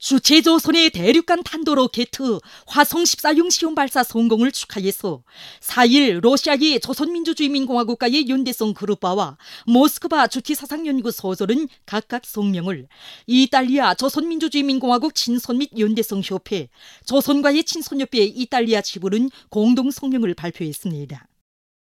주체조선의 대륙간 탄도로켓 화성 14형 시험 발사 성공을 축하해서 4일 러시아의 조선민주주의인민공화국과의 연대성 그룹바와 모스크바 주치사상연구 소설은 각각 성명을, 이탈리아 조선민주주의인민공화국 친선 및 연대성 협회, 조선과의 친선협회 이탈리아 지부는 공동 성명을 발표했습니다.